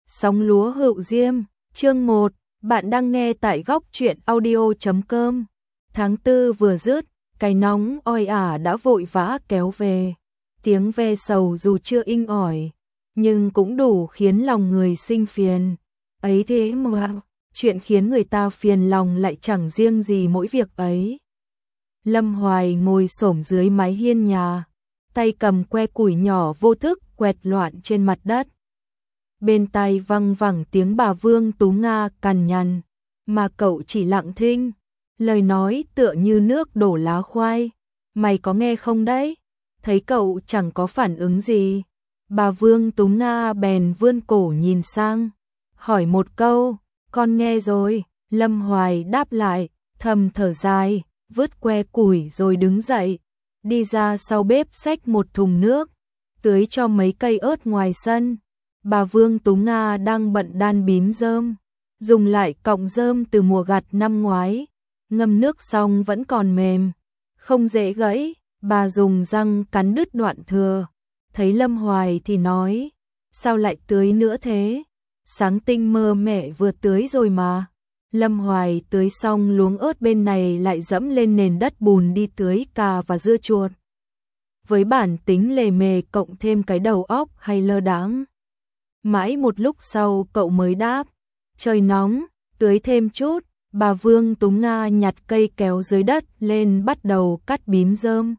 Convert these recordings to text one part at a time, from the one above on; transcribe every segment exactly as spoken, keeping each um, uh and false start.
Sóng lúa hựu diêm, chương một, bạn đang nghe tại góc truyện audio chấm com. Tháng tư vừa dứt, cái nóng oi ả đã vội vã kéo về. Tiếng ve sầu dù chưa inh ỏi, nhưng cũng đủ khiến lòng người sinh phiền. Ấy thế mà, chuyện khiến người ta phiền lòng lại chẳng riêng gì mỗi việc ấy. Lâm Hoài ngồi xổm dưới mái hiên nhà, tay cầm que củi nhỏ vô thức quẹt loạn trên mặt đất. Bên tai văng vẳng tiếng bà Vương Tú Nga cằn nhằn, mà cậu chỉ lặng thinh, lời nói tựa như nước đổ lá khoai. Mày có nghe không đấy? Thấy cậu chẳng có phản ứng gì, bà Vương Tú Nga bèn vươn cổ nhìn sang, hỏi một câu, con nghe rồi. Lâm Hoài đáp lại, thầm thở dài, vứt que củi rồi đứng dậy, đi ra sau bếp xách một thùng nước, tưới cho mấy cây ớt ngoài sân. Bà Vương Tú Nga đang bận đan bím rơm, dùng lại cọng rơm từ mùa gặt năm ngoái, ngâm nước xong vẫn còn mềm, không dễ gãy, bà dùng răng cắn đứt đoạn thừa. Thấy Lâm Hoài thì nói, sao lại tưới nữa thế? Sáng tinh mơ mẹ vừa tưới rồi mà. Lâm Hoài tưới xong luống ớt bên này lại dẫm lên nền đất bùn đi tưới cà và dưa chuột. Với bản tính lề mề cộng thêm cái đầu óc hay lơ đãng, mãi một lúc sau cậu mới đáp, trời nóng, tưới thêm chút. Bà Vương Tú Nga nhặt cây kéo dưới đất lên bắt đầu cắt bím rơm,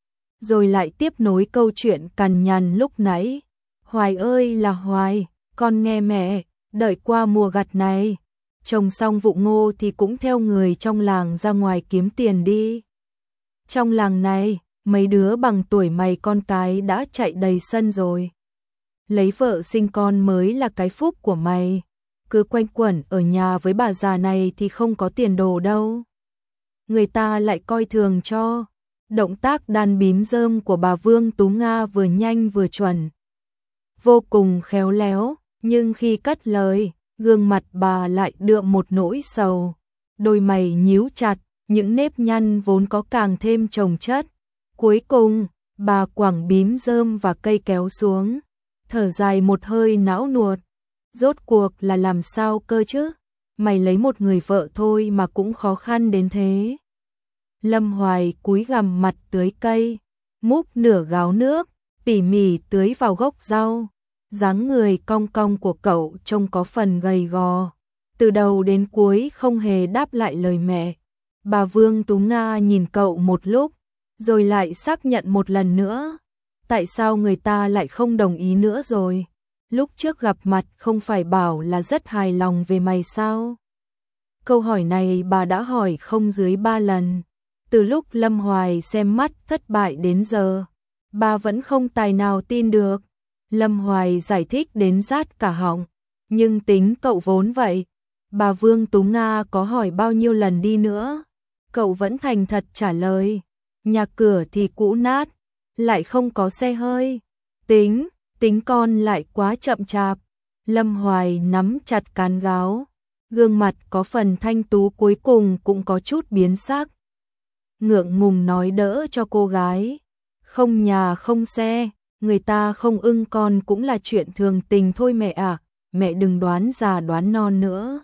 rồi lại tiếp nối câu chuyện cằn nhằn lúc nãy. Hoài ơi là Hoài, con nghe mẹ, đợi qua mùa gặt này, trồng xong vụ ngô thì cũng theo người trong làng ra ngoài kiếm tiền đi. Trong làng này, mấy đứa bằng tuổi mày con cái đã chạy đầy sân rồi. Lấy vợ sinh con mới là cái phúc của mày. Cứ quanh quẩn ở nhà với bà già này thì không có tiền đồ đâu. Người ta lại coi thường cho. Động tác đan bím rơm của bà Vương Tú Nga vừa nhanh vừa chuẩn, vô cùng khéo léo, nhưng khi cất lời, gương mặt bà lại đượm một nỗi sầu. Đôi mày nhíu chặt, những nếp nhăn vốn có càng thêm chồng chất. Cuối cùng, bà quẳng bím rơm và cây kéo xuống, thở dài một hơi não nuột. Rốt cuộc là làm sao cơ chứ? Mày lấy một người vợ thôi mà cũng khó khăn đến thế. Lâm Hoài cúi gằm mặt tưới cây, múc nửa gáo nước, tỉ mỉ tưới vào gốc rau. Dáng người cong cong của cậu trông có phần gầy gò, từ đầu đến cuối không hề đáp lại lời mẹ. Bà Vương Tú Nga nhìn cậu một lúc, rồi lại xác nhận một lần nữa. Tại sao người ta lại không đồng ý nữa rồi? Lúc trước gặp mặt không phải bảo là rất hài lòng về mày sao? Câu hỏi này bà đã hỏi không dưới ba lần. Từ lúc Lâm Hoài xem mắt thất bại đến giờ, bà vẫn không tài nào tin được. Lâm Hoài giải thích đến rát cả họng, nhưng tính cậu vốn vậy. Bà Vương Tú Nga có hỏi bao nhiêu lần đi nữa, cậu vẫn thành thật trả lời. Nhà cửa thì cũ nát, lại không có xe hơi. Tính, tính con lại quá chậm chạp. Lâm Hoài nắm chặt cán gáo, gương mặt có phần thanh tú cuối cùng cũng có chút biến sắc. Ngượng ngùng nói đỡ cho cô gái, không nhà không xe, người ta không ưng con cũng là chuyện thường tình thôi mẹ ạ. Mẹ đừng đoán già đoán non nữa.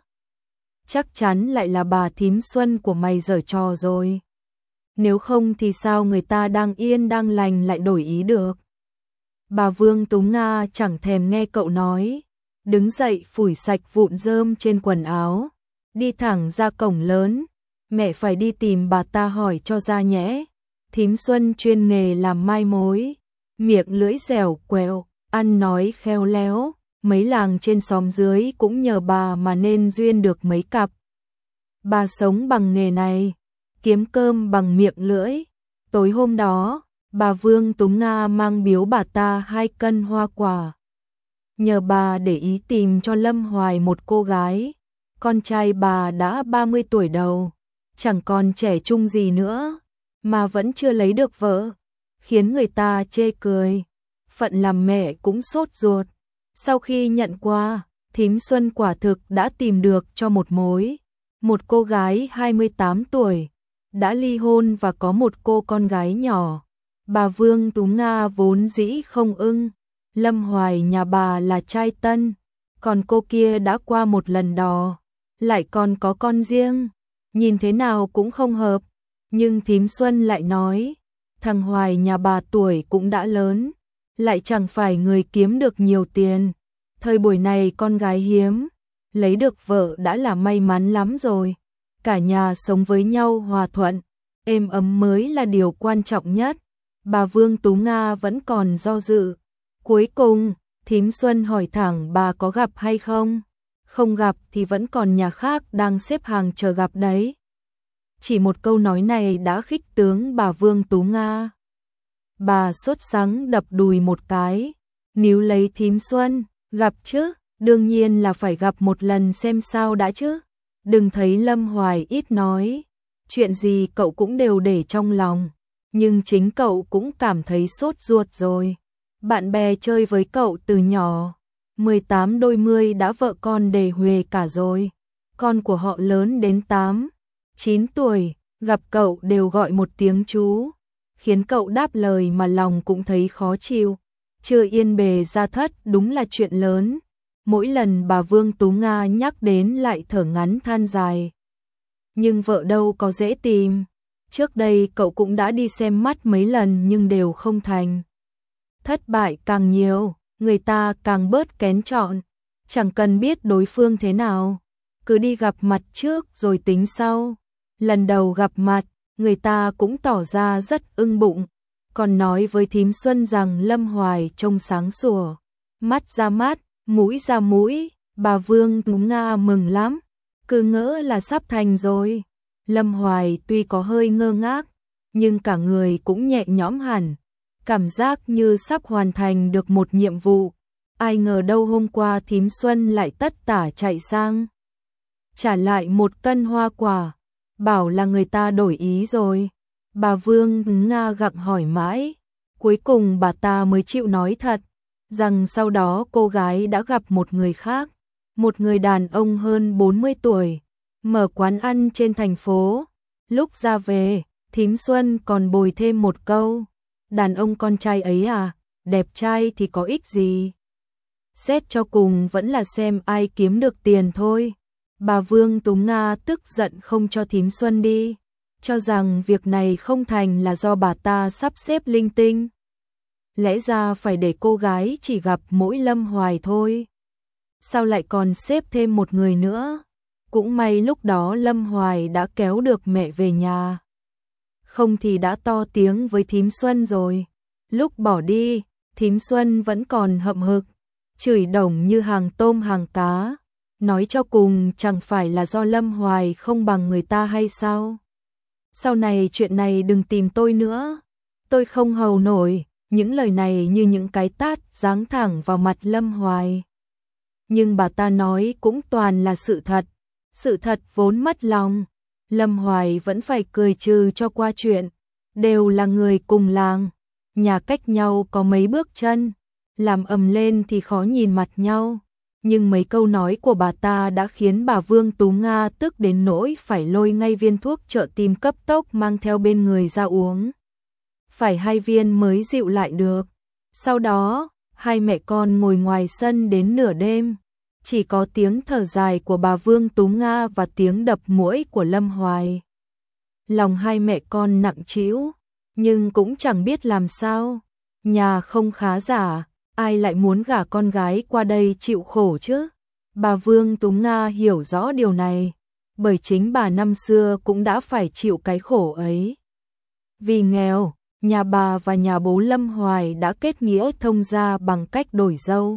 Chắc chắn lại là bà thím Xuân của mày giở trò rồi. Nếu không thì sao người ta đang yên đang lành lại đổi ý được. Bà Vương Tú Nga chẳng thèm nghe cậu nói, đứng dậy phủi sạch vụn rơm trên quần áo, đi thẳng ra cổng lớn. Mẹ phải đi tìm bà ta hỏi cho ra nhẽ. Thím Xuân chuyên nghề làm mai mối, miệng lưỡi dẻo quẹo, ăn nói khéo léo. Mấy làng trên xóm dưới cũng nhờ bà mà nên duyên được mấy cặp. Bà sống bằng nghề này, kiếm cơm bằng miệng lưỡi. Tối hôm đó, bà Vương Tú Nga mang biếu bà ta hai cân hoa quả, nhờ bà để ý tìm cho Lâm Hoài một cô gái. Con trai bà đã ba mươi tuổi đầu, chẳng còn trẻ trung gì nữa, mà vẫn chưa lấy được vợ, khiến người ta chê cười. Phận làm mẹ cũng sốt ruột. Sau khi nhận qua, thím Xuân quả thực đã tìm được cho một mối, một cô gái hai mươi tám tuổi, đã ly hôn và có một cô con gái nhỏ. Bà Vương Tú Nga vốn dĩ không ưng. Lâm Hoài nhà bà là trai tân, còn cô kia đã qua một lần đò, lại còn có con riêng, nhìn thế nào cũng không hợp. Nhưng thím Xuân lại nói, thằng Hoài nhà bà tuổi cũng đã lớn, lại chẳng phải người kiếm được nhiều tiền. Thời buổi này con gái hiếm, lấy được vợ đã là may mắn lắm rồi. Cả nhà sống với nhau hòa thuận, êm ấm mới là điều quan trọng nhất. Bà Vương Tú Nga vẫn còn do dự. Cuối cùng, thím Xuân hỏi thẳng bà có gặp hay không? Không gặp thì vẫn còn nhà khác đang xếp hàng chờ gặp đấy. Chỉ một câu nói này đã khích tướng bà Vương Tú Nga. Bà sốt sắng đập đùi một cái, níu lấy thím Xuân, gặp chứ, đương nhiên là phải gặp một lần xem sao đã chứ. Đừng thấy Lâm Hoài ít nói, chuyện gì cậu cũng đều để trong lòng, nhưng chính cậu cũng cảm thấy sốt ruột rồi. Bạn bè chơi với cậu từ nhỏ, mười tám đôi mươi đã vợ con đề huề cả rồi. Con của họ lớn đến tám, chín tuổi, gặp cậu đều gọi một tiếng chú, khiến cậu đáp lời mà lòng cũng thấy khó chịu. Chưa yên bề gia thất đúng là chuyện lớn. Mỗi lần bà Vương Tú Nga nhắc đến lại thở ngắn than dài. Nhưng vợ đâu có dễ tìm. Trước đây cậu cũng đã đi xem mắt mấy lần nhưng đều không thành. Thất bại càng nhiều, người ta càng bớt kén chọn. Chẳng cần biết đối phương thế nào, cứ đi gặp mặt trước rồi tính sau. Lần đầu gặp mặt, người ta cũng tỏ ra rất ưng bụng, còn nói với thím Xuân rằng Lâm Hoài trông sáng sủa, mắt ra mắt, mũi ra mũi. Bà Vương Tú Nga mừng lắm, cứ ngỡ là sắp thành rồi. Lâm Hoài tuy có hơi ngơ ngác, nhưng cả người cũng nhẹ nhõm hẳn, cảm giác như sắp hoàn thành được một nhiệm vụ. Ai ngờ đâu hôm qua thím Xuân lại tất tả chạy sang trả lại một cân hoa quả, bảo là người ta đổi ý rồi. Bà Vương Tú Nga gặng hỏi mãi, cuối cùng bà ta mới chịu nói thật, rằng sau đó cô gái đã gặp một người khác, một người đàn ông hơn bốn mươi tuổi, mở quán ăn trên thành phố. Lúc ra về, thím Xuân còn bồi thêm một câu, đàn ông con trai ấy à, đẹp trai thì có ích gì. Xét cho cùng vẫn là xem ai kiếm được tiền thôi. Bà Vương Tú Nga tức giận không cho thím Xuân đi, cho rằng việc này không thành là do bà ta sắp xếp linh tinh. Lẽ ra phải để cô gái chỉ gặp mỗi Lâm Hoài thôi. Sao lại còn xếp thêm một người nữa? Cũng may lúc đó Lâm Hoài đã kéo được mẹ về nhà. Không thì đã to tiếng với thím Xuân rồi. Lúc bỏ đi, thím Xuân vẫn còn hậm hực, chửi đồng như hàng tôm hàng cá. Nói cho cùng chẳng phải là do Lâm Hoài không bằng người ta hay sao? Sau này chuyện này đừng tìm tôi nữa, tôi không hầu nổi. Những lời này như những cái tát giáng thẳng vào mặt Lâm Hoài. Nhưng bà ta nói cũng toàn là sự thật, sự thật vốn mất lòng. Lâm Hoài vẫn phải cười trừ cho qua chuyện, đều là người cùng làng, nhà cách nhau có mấy bước chân, làm ầm lên thì khó nhìn mặt nhau. Nhưng mấy câu nói của bà ta đã khiến bà Vương Tú Nga tức đến nỗi phải lôi ngay viên thuốc trợ tim cấp tốc mang theo bên người ra uống. Phải hai viên mới dịu lại được. Sau đó, hai mẹ con ngồi ngoài sân đến nửa đêm, chỉ có tiếng thở dài của bà Vương Tú Nga và tiếng đập muỗi của Lâm Hoài. Lòng hai mẹ con nặng trĩu, nhưng cũng chẳng biết làm sao. Nhà không khá giả, ai lại muốn gả con gái qua đây chịu khổ chứ? Bà Vương Tú Nga hiểu rõ điều này, bởi chính bà năm xưa cũng đã phải chịu cái khổ ấy. Vì nghèo, nhà bà và nhà bố Lâm Hoài đã kết nghĩa thông gia bằng cách đổi dâu.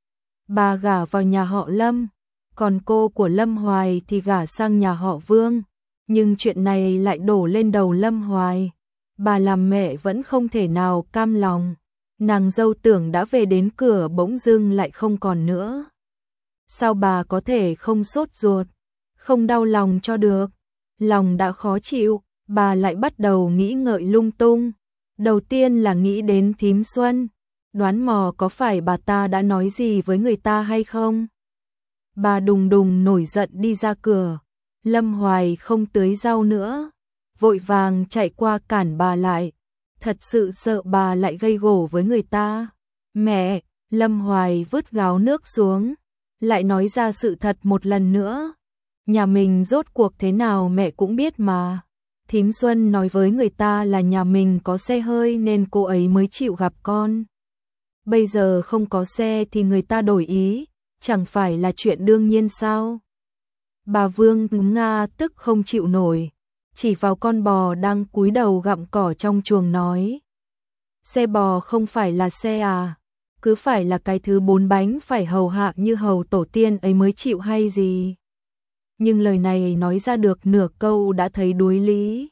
Bà gả vào nhà họ Lâm, còn cô của Lâm Hoài thì gả sang nhà họ Vương. Nhưng chuyện này lại đổ lên đầu Lâm Hoài. Bà làm mẹ vẫn không thể nào cam lòng. Nàng dâu tưởng đã về đến cửa bỗng dưng lại không còn nữa. Sao bà có thể không sốt ruột, không đau lòng cho được? Lòng đã khó chịu, bà lại bắt đầu nghĩ ngợi lung tung. Đầu tiên là nghĩ đến thím Xuân, đoán mò có phải bà ta đã nói gì với người ta hay không. Bà đùng đùng nổi giận đi ra cửa. Lâm Hoài không tưới rau nữa, vội vàng chạy qua cản bà lại. Thật sự sợ bà lại gây gổ với người ta. Mẹ, Lâm Hoài vứt gáo nước xuống, lại nói ra sự thật một lần nữa. Nhà mình rốt cuộc thế nào mẹ cũng biết mà. Thím Xuân nói với người ta là nhà mình có xe hơi nên cô ấy mới chịu gặp con. Bây giờ không có xe thì người ta đổi ý, chẳng phải là chuyện đương nhiên sao? Bà Vương Nga tức không chịu nổi, chỉ vào con bò đang cúi đầu gặm cỏ trong chuồng nói. Xe bò không phải là xe à? Cứ phải là cái thứ bốn bánh phải hầu hạ như hầu tổ tiên ấy mới chịu hay gì? Nhưng lời này nói ra được nửa câu đã thấy đuối lý.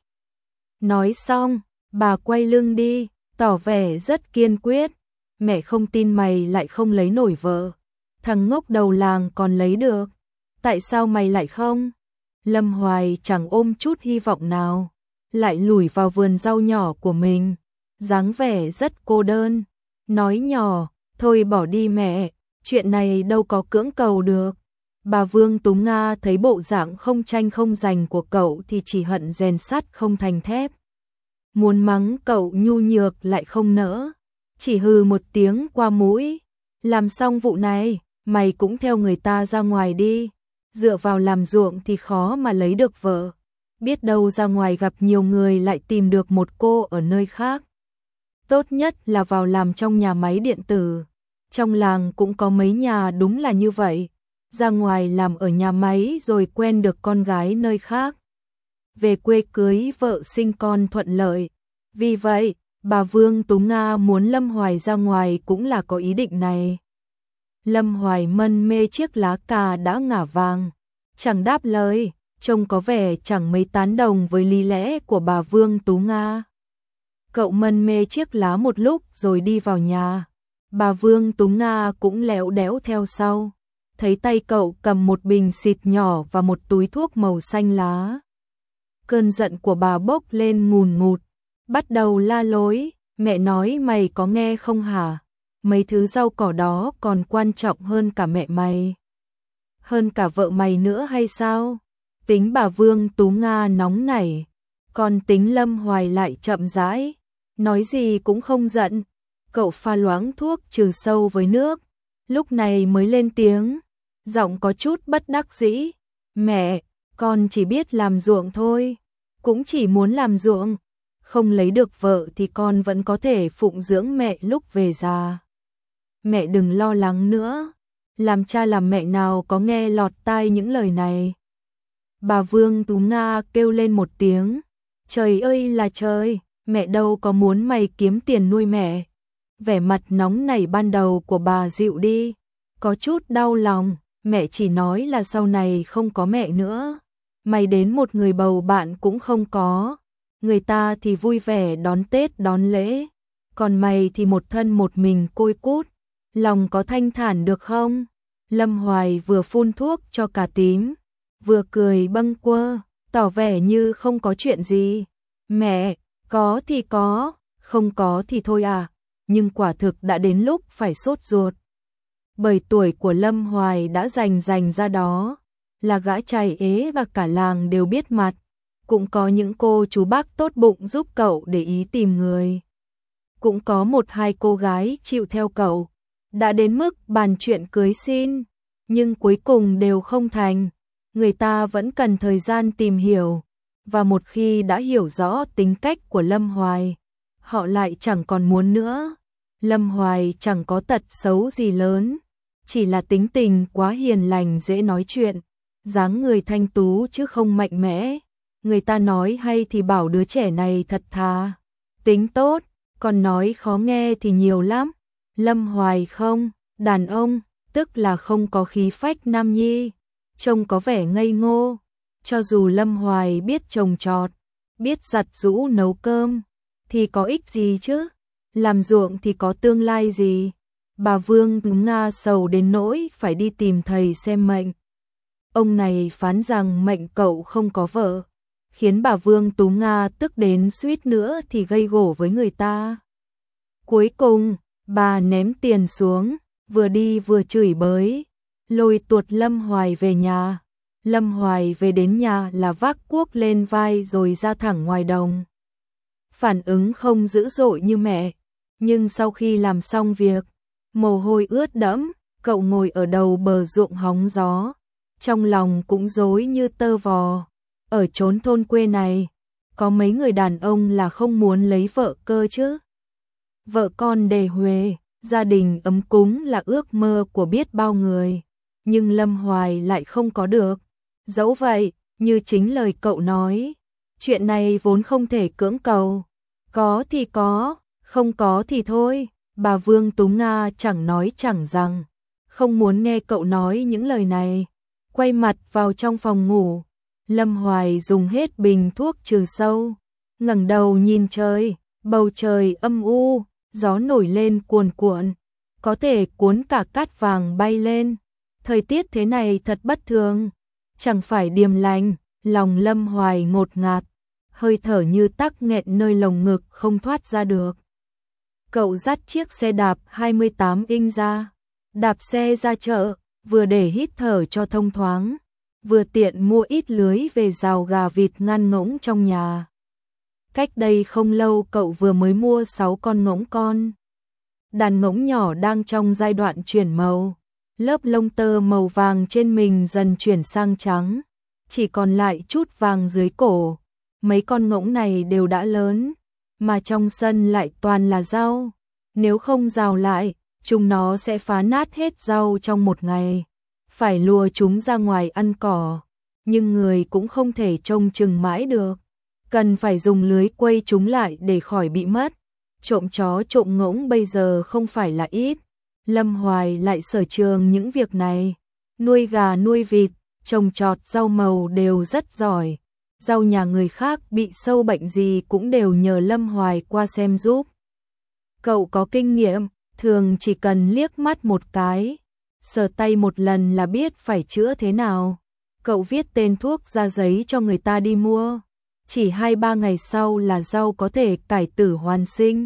Nói xong, bà quay lưng đi, tỏ vẻ rất kiên quyết. Mẹ không tin mày lại không lấy nổi vợ. Thằng ngốc đầu làng còn lấy được. Tại sao mày lại không? Lâm Hoài chẳng ôm chút hy vọng nào. Lại lủi vào vườn rau nhỏ của mình. Dáng vẻ rất cô đơn. Nói nhỏ, thôi bỏ đi mẹ. Chuyện này đâu có cưỡng cầu được. Bà Vương Tú Nga thấy bộ dạng không tranh không giành của cậu thì chỉ hận rèn sắt không thành thép. Muốn mắng cậu nhu nhược lại không nỡ. Chỉ hừ một tiếng qua mũi. Làm xong vụ này, mày cũng theo người ta ra ngoài đi. Dựa vào làm ruộng thì khó mà lấy được vợ. Biết đâu ra ngoài gặp nhiều người lại tìm được một cô ở nơi khác. Tốt nhất là vào làm trong nhà máy điện tử. Trong làng cũng có mấy nhà đúng là như vậy. Ra ngoài làm ở nhà máy rồi quen được con gái nơi khác. Về quê cưới vợ sinh con thuận lợi. Vì vậy, bà Vương Tú Nga muốn Lâm Hoài ra ngoài cũng là có ý định này. Lâm Hoài mân mê chiếc lá cà đã ngả vàng. Chẳng đáp lời, trông có vẻ chẳng mấy tán đồng với lý lẽ của bà Vương Tú Nga. Cậu mân mê chiếc lá một lúc rồi đi vào nhà. Bà Vương Tú Nga cũng léo đéo theo sau. Thấy tay cậu cầm một bình xịt nhỏ và một túi thuốc màu xanh lá. Cơn giận của bà bốc lên ngùn ngụt, bắt đầu la lối, mẹ nói mày có nghe không hả? Mấy thứ rau cỏ đó còn quan trọng hơn cả mẹ mày. Hơn cả vợ mày nữa hay sao? Tính bà Vương Tú Nga nóng nảy, còn tính Lâm Hoài lại chậm rãi, nói gì cũng không giận. Cậu pha loãng thuốc trừ sâu với nước, lúc này mới lên tiếng, giọng có chút bất đắc dĩ. Mẹ, con chỉ biết làm ruộng thôi, cũng chỉ muốn làm ruộng. Không lấy được vợ thì con vẫn có thể phụng dưỡng mẹ lúc về già. Mẹ đừng lo lắng nữa, làm cha làm mẹ nào có nghe lọt tai những lời này. Bà Vương Tú Nga kêu lên một tiếng, trời ơi là trời, mẹ đâu có muốn mày kiếm tiền nuôi mẹ. Vẻ mặt nóng nảy ban đầu của bà dịu đi, có chút đau lòng, mẹ chỉ nói là sau này không có mẹ nữa. Mày đến một người bầu bạn cũng không có, người ta thì vui vẻ đón Tết đón lễ, còn mày thì một thân một mình côi cút, lòng có thanh thản được không? Lâm Hoài vừa phun thuốc cho cà tím, vừa cười bâng quơ, tỏ vẻ như không có chuyện gì. Mẹ, có thì có, không có thì thôi à, nhưng quả thực đã đến lúc phải sốt ruột. Bởi tuổi của Lâm Hoài đã rành rành ra đó, là gã trai ế và cả làng đều biết mặt. Cũng có những cô chú bác tốt bụng giúp cậu để ý tìm người. Cũng có một hai cô gái chịu theo cậu, đã đến mức bàn chuyện cưới xin, nhưng cuối cùng đều không thành. Người ta vẫn cần thời gian tìm hiểu, và một khi đã hiểu rõ tính cách của Lâm Hoài, họ lại chẳng còn muốn nữa. Lâm Hoài chẳng có tật xấu gì lớn, chỉ là tính tình quá hiền lành dễ nói chuyện, dáng người thanh tú chứ không mạnh mẽ. Người ta nói hay thì bảo đứa trẻ này thật thà, tính tốt, còn nói khó nghe thì nhiều lắm. Lâm Hoài không, đàn ông, tức là không có khí phách nam nhi, trông có vẻ ngây ngô. Cho dù Lâm Hoài biết trồng trọt, biết giặt giũ nấu cơm, thì có ích gì chứ? Làm ruộng thì có tương lai gì? Bà Vương Nga sầu đến nỗi phải đi tìm thầy xem mệnh. Ông này phán rằng mệnh cậu không có vợ, khiến bà Vương Tú Nga tức đến suýt nữa thì gây gổ với người ta. Cuối cùng, bà ném tiền xuống, vừa đi vừa chửi bới, lôi tuột Lâm Hoài về nhà. Lâm Hoài về đến nhà là vác cuốc lên vai rồi ra thẳng ngoài đồng. Phản ứng không dữ dội như mẹ, nhưng sau khi làm xong việc, mồ hôi ướt đẫm, Cậu ngồi ở đầu bờ ruộng hóng gió, trong lòng cũng rối như tơ vò. Ở chốn thôn quê này, có mấy người đàn ông là không muốn lấy vợ cơ chứ. Vợ con đề huề, gia đình ấm cúng là ước mơ của biết bao người, nhưng Lâm Hoài lại không có được. Dẫu vậy, như chính lời cậu nói, chuyện này vốn không thể cưỡng cầu. Có thì có, không có thì thôi. Bà Vương Tú Nga chẳng nói chẳng rằng, không muốn nghe cậu nói những lời này. Quay mặt vào trong phòng ngủ, Lâm Hoài dùng hết bình thuốc trừ sâu, ngẩng đầu nhìn trời, bầu trời âm u, gió nổi lên cuồn cuộn, có thể cuốn cả cát vàng bay lên. Thời tiết thế này thật bất thường, chẳng phải điềm lành, lòng Lâm Hoài ngột ngạt, hơi thở như tắc nghẹn nơi lồng ngực không thoát ra được. Cậu dắt chiếc xe đạp hai mươi tám inch ra, đạp xe ra chợ, vừa để hít thở cho thông thoáng, vừa tiện mua ít lưới về rào gà vịt ngăn ngỗng trong nhà. Cách đây không lâu cậu vừa mới mua sáu con ngỗng con. Đàn ngỗng nhỏ đang trong giai đoạn chuyển màu, lớp lông tơ màu vàng trên mình dần chuyển sang trắng, chỉ còn lại chút vàng dưới cổ. Mấy con ngỗng này đều đã lớn, mà trong sân lại toàn là rau. Nếu không rào lại, chúng nó sẽ phá nát hết rau trong một ngày. Phải lùa chúng ra ngoài ăn cỏ, nhưng người cũng không thể trông chừng mãi được. Cần phải dùng lưới quây chúng lại để khỏi bị mất. Trộm chó trộm ngỗng bây giờ không phải là ít. Lâm Hoài lại sở trường những việc này. Nuôi gà nuôi vịt, trồng trọt rau màu đều rất giỏi. Rau nhà người khác bị sâu bệnh gì cũng đều nhờ Lâm Hoài qua xem giúp. Cậu có kinh nghiệm, thường chỉ cần liếc mắt một cái, sờ tay một lần là biết phải chữa thế nào. Cậu viết tên thuốc ra giấy cho người ta đi mua. Chỉ hai ba ngày sau là rau có thể cải tử hoàn sinh.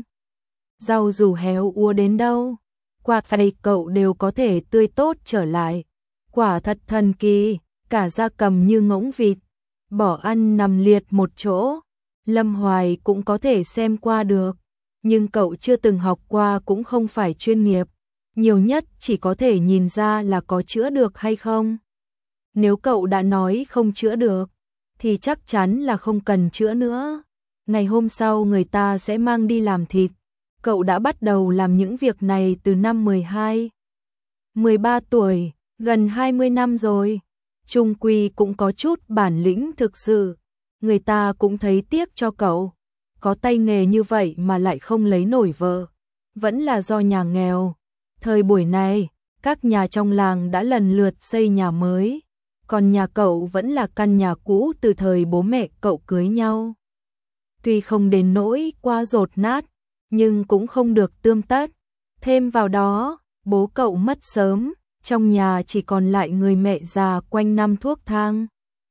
Rau dù héo úa đến đâu, qua tay cậu đều có thể tươi tốt trở lại. Quả thật thần kỳ, cả gia cầm như ngỗng vịt, bỏ ăn nằm liệt một chỗ. Lâm Hoài cũng có thể xem qua được, nhưng cậu chưa từng học qua cũng không phải chuyên nghiệp. Nhiều nhất chỉ có thể nhìn ra là có chữa được hay không. Nếu cậu đã nói không chữa được, thì chắc chắn là không cần chữa nữa. Ngày hôm sau người ta sẽ mang đi làm thịt. Cậu đã bắt đầu làm những việc này từ năm mười hai, mười ba tuổi, gần hai mươi năm rồi. Chung quy cũng có chút bản lĩnh thực sự. Người ta cũng thấy tiếc cho cậu. Có tay nghề như vậy mà lại không lấy nổi vợ. Vẫn là do nhà nghèo. Thời buổi này, các nhà trong làng đã lần lượt xây nhà mới. Còn nhà cậu vẫn là căn nhà cũ từ thời bố mẹ cậu cưới nhau. Tuy không đến nỗi quá dột nát, nhưng cũng không được tươm tất. Thêm vào đó, bố cậu mất sớm, trong nhà chỉ còn lại người mẹ già quanh năm thuốc thang.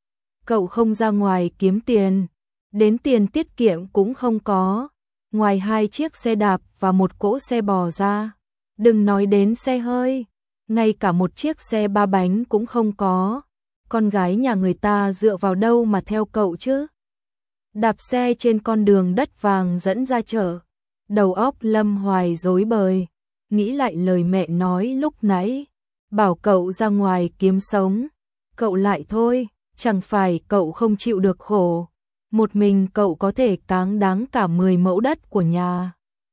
Cậu không ra ngoài kiếm tiền, đến tiền tiết kiệm cũng không có, ngoài hai chiếc xe đạp và một cỗ xe bò ra. Đừng nói đến xe hơi, ngay cả một chiếc xe ba bánh cũng không có. Con gái nhà người ta dựa vào đâu mà theo cậu chứ? Đạp xe trên con đường đất vàng dẫn ra chợ, đầu óc Lâm Hoài rối bời, nghĩ lại lời mẹ nói lúc nãy, bảo cậu ra ngoài kiếm sống. Cậu lại thôi, chẳng phải cậu không chịu được khổ, một mình cậu có thể cáng đáng cả mười mẫu đất của nhà.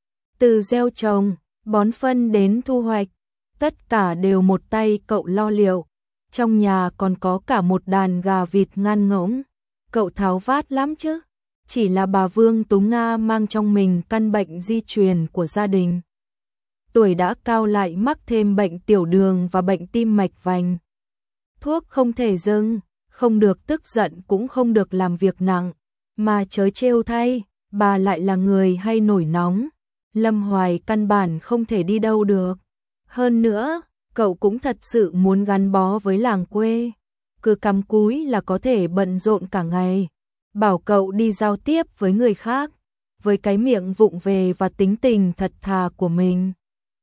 Từ gieo trồng, bón phân đến thu hoạch, tất cả đều một tay cậu lo liệu. Trong nhà còn có cả một đàn gà vịt ngăn ngỗng, cậu tháo vát lắm chứ. Chỉ là bà Vương Tú Nga mang trong mình căn bệnh di truyền của gia đình. Tuổi đã cao lại mắc thêm bệnh tiểu đường và bệnh tim mạch vành. Thuốc không thể dừng, không được tức giận cũng không được làm việc nặng. Mà chớ trêu thay, bà lại là người hay nổi nóng. Lâm Hoài căn bản không thể đi đâu được. Hơn nữa, cậu cũng thật sự muốn gắn bó với làng quê. Cứ cắm cúi là có thể bận rộn cả ngày. Bảo cậu đi giao tiếp với người khác, với cái miệng vụng về và tính tình thật thà của mình,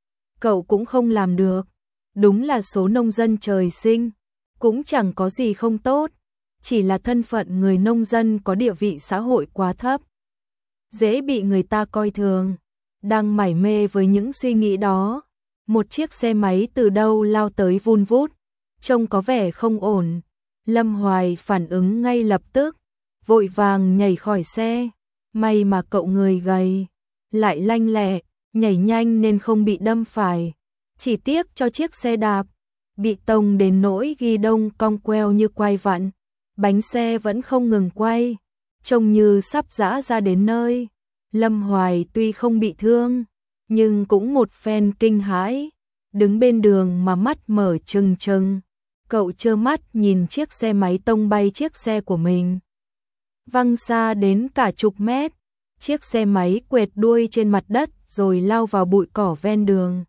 cậu cũng không làm được. Đúng là số nông dân trời sinh, cũng chẳng có gì không tốt, chỉ là thân phận người nông dân có địa vị xã hội quá thấp, dễ bị người ta coi thường. Đang mải mê với những suy nghĩ đó, một chiếc xe máy từ đâu lao tới vun vút, trông có vẻ không ổn. Lâm Hoài phản ứng ngay lập tức, vội vàng nhảy khỏi xe, may mà cậu người gầy, lại lanh lẹ, nhảy nhanh nên không bị đâm phải. Chỉ tiếc cho chiếc xe đạp, bị tông đến nỗi ghi đông cong queo như quay vặn, bánh xe vẫn không ngừng quay, trông như sắp giã ra đến nơi. Lâm Hoài tuy không bị thương, nhưng cũng một phen kinh hãi, đứng bên đường mà mắt mở trừng trừng. Cậu trơ mắt nhìn chiếc xe máy tông bay chiếc xe của mình, văng xa đến cả chục mét. Chiếc xe máy quẹt đuôi trên mặt đất rồi lao vào bụi cỏ ven đường.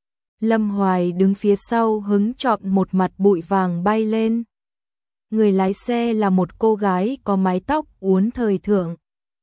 Lâm Hoài đứng phía sau hứng chọn một mặt bụi vàng bay lên. Người lái xe là một cô gái có mái tóc uốn thời thượng,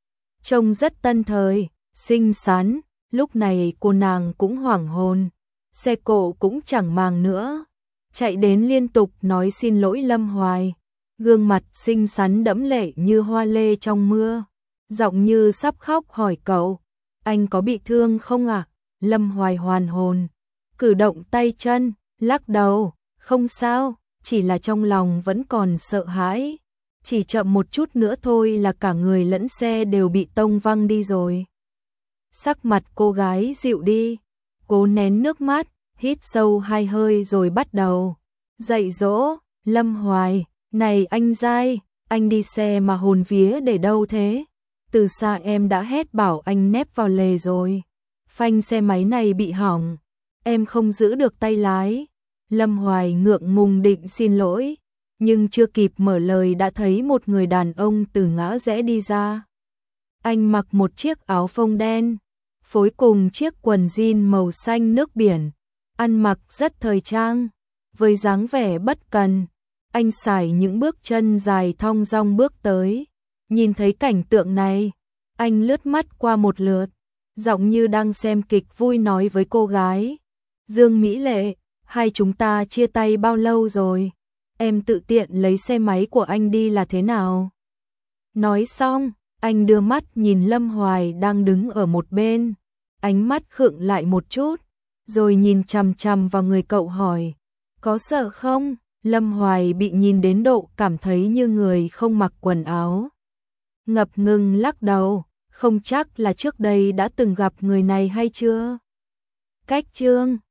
trông rất tân thời, xinh xắn. Lúc này cô nàng cũng hoảng hồn, xe cộ cũng chẳng màng nữa, chạy đến liên tục nói xin lỗi Lâm Hoài, gương mặt xinh xắn đẫm lệ như hoa lê trong mưa, giọng như sắp khóc hỏi cậu, anh có bị thương không ạ? À? Lâm Hoài hoàn hồn, cử động tay chân, lắc đầu, không sao, chỉ là trong lòng vẫn còn sợ hãi, chỉ chậm một chút nữa thôi là cả người lẫn xe đều bị tông văng đi rồi. Sắc mặt cô gái dịu đi, cố nén nước mắt, hít sâu hai hơi rồi bắt đầu dạy dỗ. Lâm Hoài, này anh dai, anh đi xe mà hồn vía để đâu thế? Từ xa em đã hét bảo anh nép vào lề rồi, phanh xe máy này bị hỏng, em không giữ được tay lái. Lâm Hoài ngượng ngùng định xin lỗi, nhưng chưa kịp mở lời đã thấy một người đàn ông từ ngã rẽ đi ra. Anh mặc một chiếc áo phông đen, phối cùng chiếc quần jean màu xanh nước biển, ăn mặc rất thời trang, với dáng vẻ bất cần. Anh sải những bước chân dài thong dong bước tới. Nhìn thấy cảnh tượng này, anh lướt mắt qua một lượt, giọng như đang xem kịch vui nói với cô gái. Dương Mỹ Lệ, hai chúng ta chia tay bao lâu rồi? Em tự tiện lấy xe máy của anh đi là thế nào? Nói xong, anh đưa mắt nhìn Lâm Hoài đang đứng ở một bên, ánh mắt khựng lại một chút, rồi nhìn chằm chằm vào người cậu hỏi, có sợ không? Lâm Hoài bị nhìn đến độ cảm thấy như người không mặc quần áo. Ngập ngừng lắc đầu, không chắc là trước đây đã từng gặp người này hay chưa? Cách chương